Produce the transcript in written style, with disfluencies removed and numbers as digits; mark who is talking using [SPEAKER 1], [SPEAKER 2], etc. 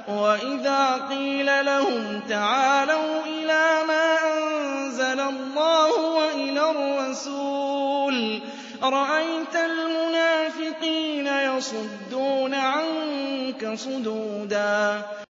[SPEAKER 1] وَإِذَا قِيلَ لَهُمْ تَعَالَوْا إِلَىٰ مَا أَنزَلَ اللَّهُ وَإِلَى الرَّسُولِ رَأَيْتَ الْمُنَافِقِينَ يَصُدُّونَ عَنكَ صُدُودًا